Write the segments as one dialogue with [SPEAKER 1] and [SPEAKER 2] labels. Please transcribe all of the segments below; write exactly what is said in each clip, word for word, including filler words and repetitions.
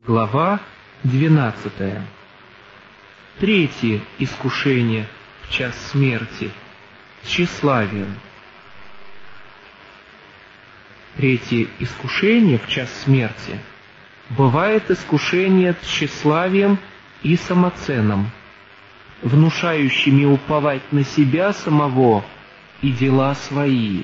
[SPEAKER 1] Глава двенадцатая. Третье искушение в час смерти — тщеславием. Третье искушение в час смерти бывает искушение тщеславием и самоценом, внушающими уповать на себя самого и дела свои.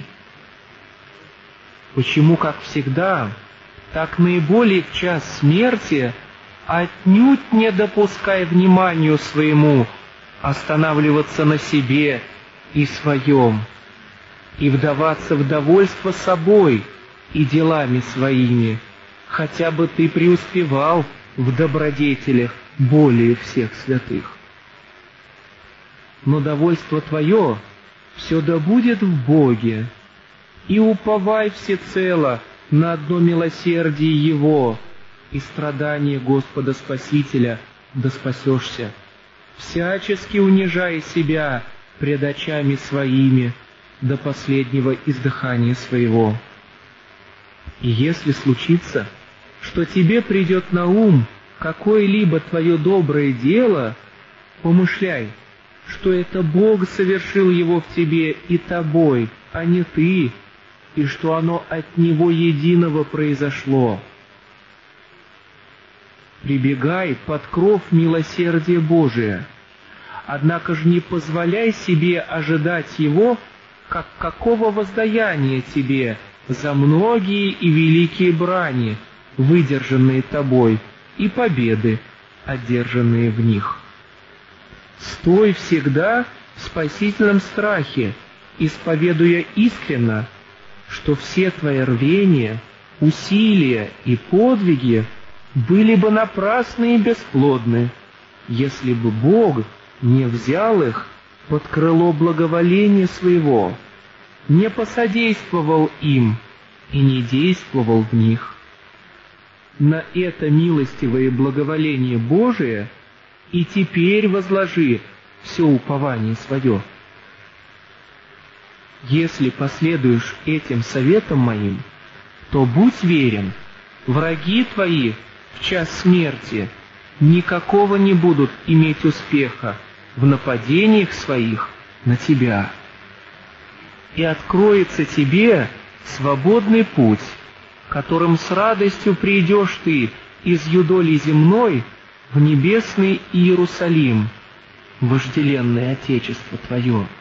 [SPEAKER 1] Почему, как всегда, так наиболее в час смерти отнюдь не допускай вниманию своему останавливаться на себе и своем, и вдаваться в довольство собой и делами своими, хотя бы ты преуспевал в добродетелях более всех святых. Но довольство твое все да будет в Боге, и уповай всецело на одно милосердие Его и страдание Господа Спасителя, да спасешься, всячески унижая себя пред очами своими до последнего издыхания своего. И если случится, что тебе придет на ум какое-либо твое доброе дело, помышляй, что это Бог совершил его в тебе и тобой, а не ты, и что оно от Него единого произошло. Прибегай под кров милосердия Божия, однако же не позволяй себе ожидать Его, как какого воздаяния тебе за многие и великие брани, выдержанные тобой, и победы, одержанные в них. Стой всегда в спасительном страхе, исповедуя искренно, что все твои рвения, усилия и подвиги были бы напрасны и бесплодны, если бы Бог не взял их под крыло благоволения своего, не посодействовал им и не действовал в них. На это милостивое благоволение Божие и теперь возложи все упование свое. Если последуешь этим советам моим, то будь верен, враги твои в час смерти никакого не будут иметь успеха в нападениях своих на тебя. И откроется тебе свободный путь, которым с радостью придешь ты из юдоли земной в небесный Иерусалим, вожделенное Отечество твое.